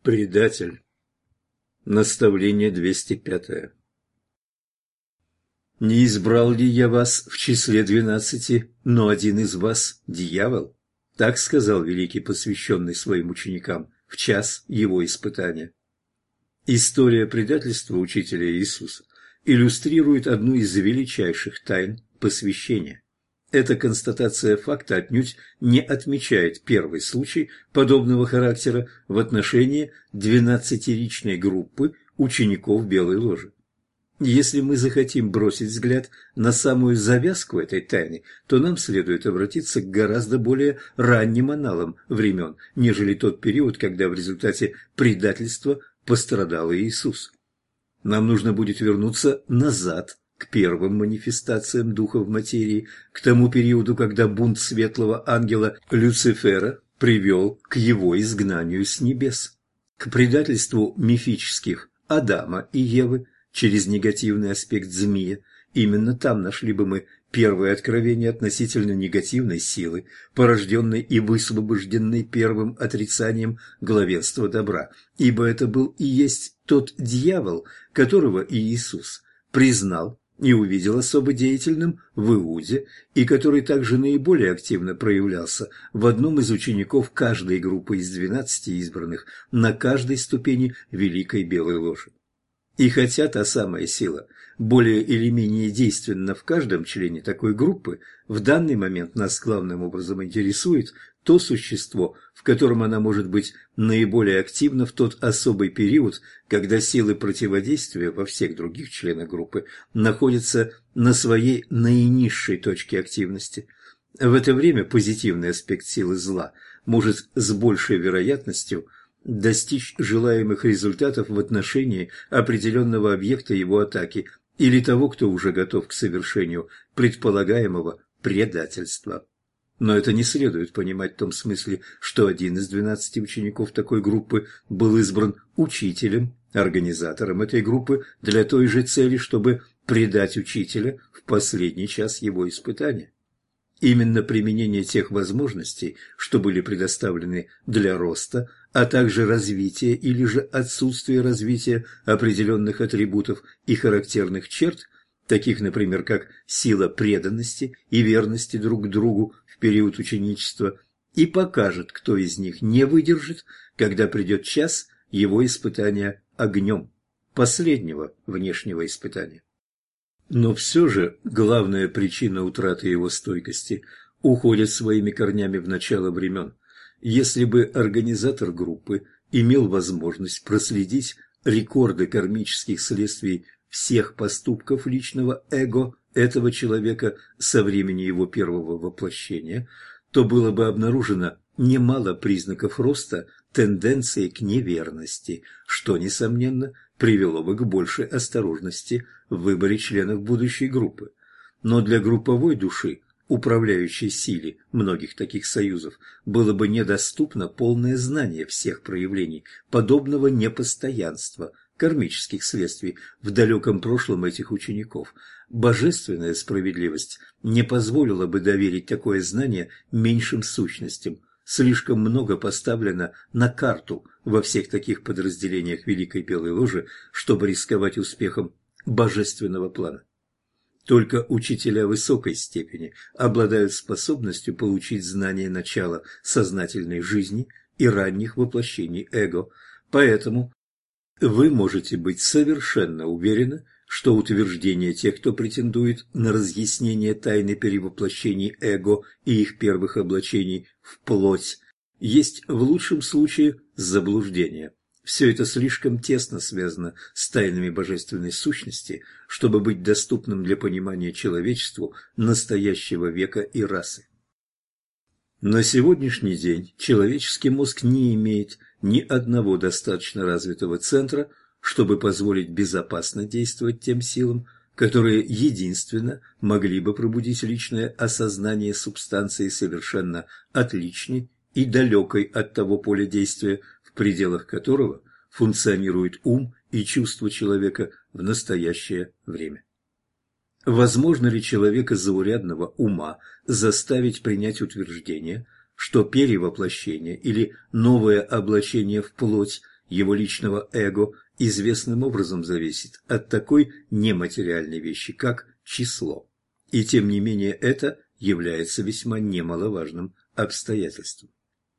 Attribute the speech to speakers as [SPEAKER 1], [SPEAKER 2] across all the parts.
[SPEAKER 1] Предатель. Наставление 205. «Не избрал ли я вас в числе 12, но один из вас – дьявол?» Так сказал великий посвященный своим ученикам в час его испытания. История предательства учителя Иисуса иллюстрирует одну из величайших тайн посвящения. Эта констатация факта отнюдь не отмечает первый случай подобного характера в отношении 12-ричной группы учеников Белой Ложи. Если мы захотим бросить взгляд на самую завязку этой тайны, то нам следует обратиться к гораздо более ранним аналам времен, нежели тот период, когда в результате предательства пострадал Иисус. Нам нужно будет вернуться назад, к первым манифестациям духа в материи, к тому периоду, когда бунт светлого ангела Люцифера привел к его изгнанию с небес, к предательству мифических Адама и Евы через негативный аспект змея. Именно там нашли бы мы первое откровение относительно негативной силы, порожденной и высвобожденной первым отрицанием главенства добра, ибо это был и есть тот дьявол, которого Иисус признал и увидел особо деятельным в Иуде, и который также наиболее активно проявлялся в одном из учеников каждой группы из 12 избранных на каждой ступени Великой Белой Ложи. И хотя та самая сила более или менее действенна в каждом члене такой группы, в данный момент нас главным образом интересует то существо, в котором она может быть наиболее активна в тот особый период, когда силы противодействия во всех других членах группы находятся на своей наинизшей точке активности. В это время позитивный аспект силы зла может с большей вероятностью достичь желаемых результатов в отношении определенного объекта его атаки или того, кто уже готов к совершению предполагаемого предательства. Но это не следует понимать в том смысле, что один из 12 учеников такой группы был избран учителем, организатором этой группы для той же цели, чтобы предать учителя в последний час его испытания. Именно применение тех возможностей, что были предоставлены для роста, а также развития или же отсутствие развития определенных атрибутов и характерных черт, таких, например, как сила преданности и верности друг к другу в период ученичества, и покажет, кто из них не выдержит, когда придет час его испытания огнем, последнего внешнего испытания. Но все же главная причина утраты его стойкости уходит своими корнями в начало времен. Если бы организатор группы имел возможность проследить рекорды кармических следствий всех поступков личного эго этого человека со времени его первого воплощения, то было бы обнаружено немало признаков роста тенденции к неверности, что, несомненно, привело бы к большей осторожности в выборе членов будущей группы. Но для групповой души, управляющей силе многих таких союзов, было бы недоступно полное знание всех проявлений подобного непостоянства, кармических следствий в далеком прошлом этих учеников. Божественная справедливость не позволила бы доверить такое знание меньшим сущностям. Слишком много поставлено на карту во всех таких подразделениях Великой Белой Ложи, чтобы рисковать успехом божественного плана. Только учителя высокой степени обладают способностью получить знание начала сознательной жизни и ранних воплощений эго, поэтому вы можете быть совершенно уверены, что утверждение тех, кто претендует на разъяснение тайны перевоплощений эго и их первых облачений в плоть, есть в лучшем случае заблуждение. Все это слишком тесно связано с тайнами божественной сущности, чтобы быть доступным для понимания человечеству настоящего века и расы. На сегодняшний день человеческий мозг не имеет ни одного достаточно развитого центра, чтобы позволить безопасно действовать тем силам, которые единственно могли бы пробудить личное осознание субстанции совершенно отличной и далекой от того поля действия, в пределах которого функционирует ум и чувство человека в настоящее время. Возможно ли человека заурядного ума заставить принять утверждение, что перевоплощение или новое облачение в плоть его личного эго известным образом зависит от такой нематериальной вещи, как число. И тем не менее это является весьма немаловажным обстоятельством.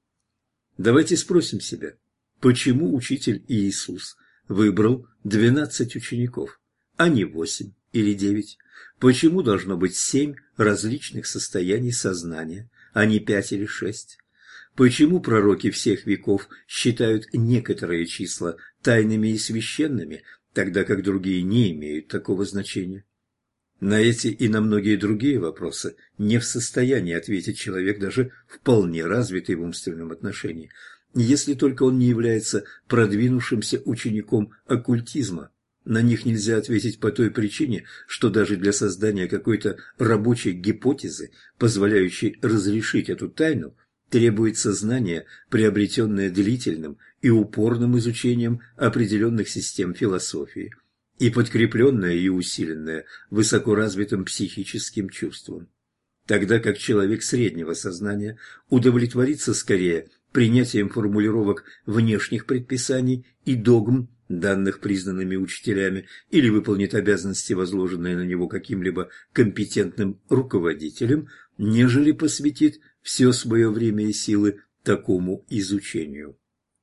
[SPEAKER 1] Давайте спросим себя, почему учитель Иисус выбрал 12 учеников, а не 8 или 9? Почему должно быть 7 различных состояний сознания, а не 5 или 6? Почему пророки всех веков считают некоторые числа тайными и священными, тогда как другие не имеют такого значения? На эти и на многие другие вопросы не в состоянии ответить человек, даже вполне развитый в умственном отношении, если только он не является продвинувшимся учеником оккультизма. На них нельзя ответить по той причине, что даже для создания какой-то рабочей гипотезы, позволяющей разрешить эту тайну, требуется знание, приобретенное длительным и упорным изучением определенных систем философии, и подкрепленное и усиленное высокоразвитым психическим чувством. Тогда как человек среднего сознания удовлетворится скорее принятием формулировок внешних предписаний и догм, данных признанными учителями, или выполнит обязанности, возложенные на него каким-либо компетентным руководителем, нежели посвятит все свое время и силы такому изучению.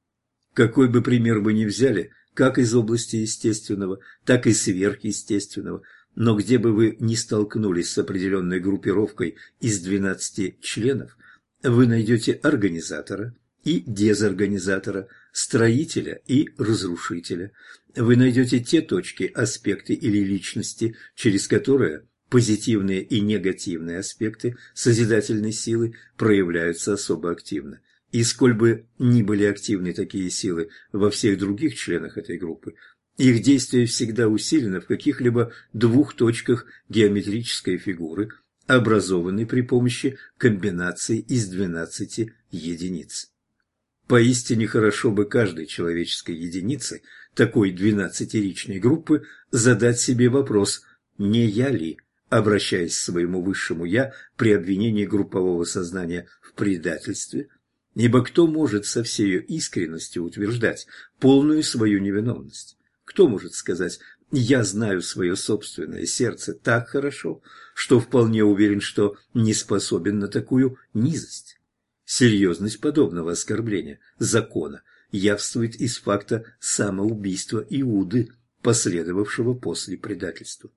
[SPEAKER 1] Какой бы пример вы ни взяли, как из области естественного, так и сверхъестественного, но где бы вы ни столкнулись с определенной группировкой из 12 членов, вы найдете организатора и дезорганизатора, строителя и разрушителя. Вы найдете те точки, аспекты или личности, через которые позитивные и негативные аспекты созидательной силы проявляются особо активно. И сколь бы ни были активны такие силы во всех других членах этой группы, их действие всегда усилено в каких-либо двух точках геометрической фигуры, образованной при помощи комбинаций из 12 единиц. Поистине хорошо бы каждой человеческой единице такой 12-ричной группы задать себе вопрос: не я ли, обращаясь к своему высшему «я» при обвинении группового сознания в предательстве? Ибо кто может со всею искренностью утверждать полную свою невиновность? Кто может сказать: «Я знаю свое собственное сердце так хорошо, что вполне уверен, что не способен на такую низость»? Серьезность подобного оскорбления закона явствует из факта самоубийства Иуды, последовавшего после предательства.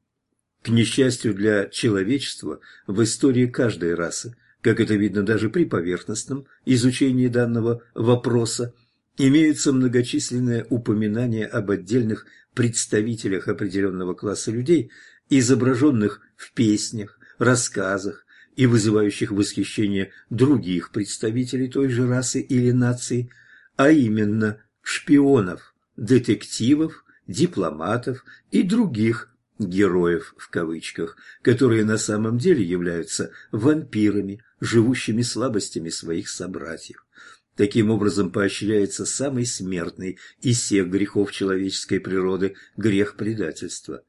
[SPEAKER 1] К несчастью для человечества, в истории каждой расы, как это видно даже при поверхностном изучении данного вопроса, имеются многочисленные упоминания об отдельных представителях определенного класса людей, изображенных в песнях, рассказах и вызывающих восхищение других представителей той же расы или нации, а именно шпионов, детективов, дипломатов и других «героев» в кавычках, которые на самом деле являются вампирами, живущими слабостями своих собратьев. Таким образом поощряется самый смертный из всех грехов человеческой природы – грех предательства.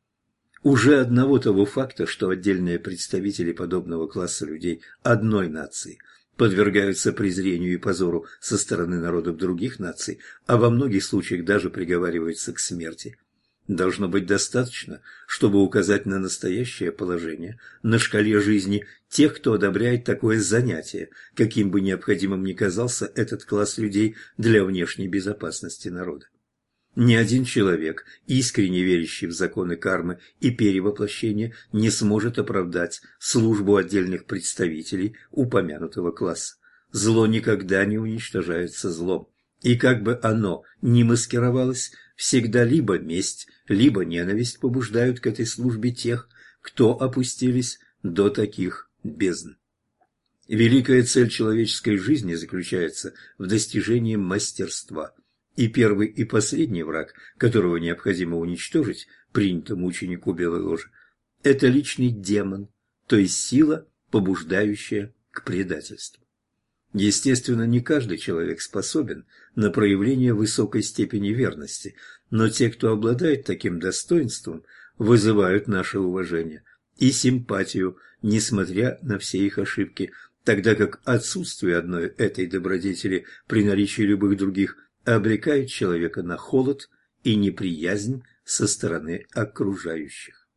[SPEAKER 1] Уже одного того факта, что отдельные представители подобного класса людей одной нации подвергаются презрению и позору со стороны народов других наций, а во многих случаях даже приговариваются к смерти, должно быть достаточно, чтобы указать на настоящее положение на шкале жизни тех, кто одобряет такое занятие, каким бы необходимым ни казался этот класс людей для внешней безопасности народа. Ни один человек, искренне верящий в законы кармы и перевоплощения, не сможет оправдать службу отдельных представителей упомянутого класса. Зло никогда не уничтожается злом, и как бы оно ни маскировалось, всегда либо месть, либо ненависть побуждают к этой службе тех, кто опустились до таких бездн. Великая цель человеческой жизни заключается в достижении мастерства. И первый и последний враг, которого необходимо уничтожить принятому ученику Белой Ложи, это личный демон, то есть сила, побуждающая к предательству. Естественно, не каждый человек способен на проявление высокой степени верности, но те, кто обладает таким достоинством, вызывают наше уважение и симпатию, несмотря на все их ошибки, тогда как отсутствие одной этой добродетели при наличии любых других обрекают человека на холод и неприязнь со стороны окружающих.